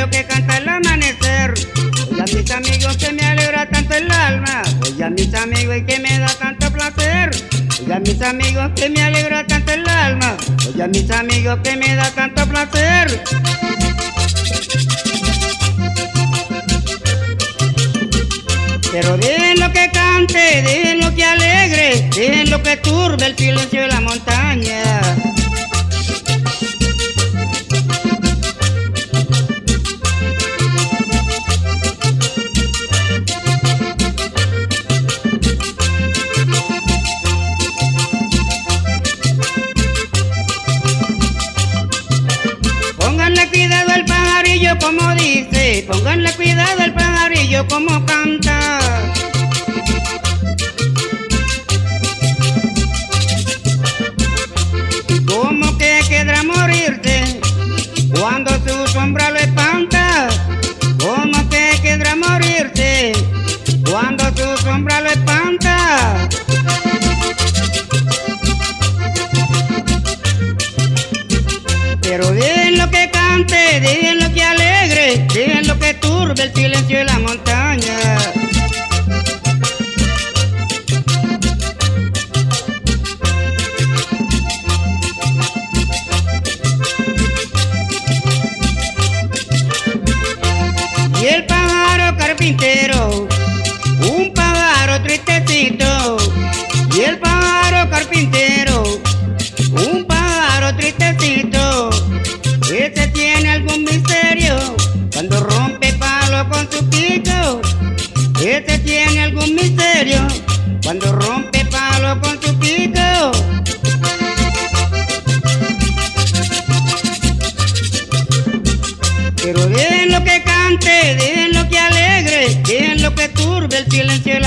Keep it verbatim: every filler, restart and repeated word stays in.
lo que canta el amanecer. Oigan mis amigos que me alegra tanto el alma. Oigan mis amigos y que me da tanto placer. Oigan mis amigos que me alegra tanto el alma. Oigan mis amigos que me da tanto placer. Pero dejen lo que cante, dejen lo que alegre, dejen lo que turbe el silencio de la montaña. Pónganle cuidado al pajarillo como dice, pónganle cuidado al pajarillo como canta. Como que querrá morirse cuando su sombra lo espanta. Como que querrá morirse cuando su sombra lo espanta. Pero dejen lo que cante, dejen lo que alegre, dejen lo que turbe el silencio de la montaña. Y el pájaro carpintero, un pájaro tristecito. Y el pájaro carpintero, un pájaro tristecito. Ese tiene algún misterio cuando rompe palo con su pico. Ese tiene algún misterio cuando rompe palo con su pico. Pero dejen lo que cante, dejen lo que alegre, dejen lo que turbe el silencio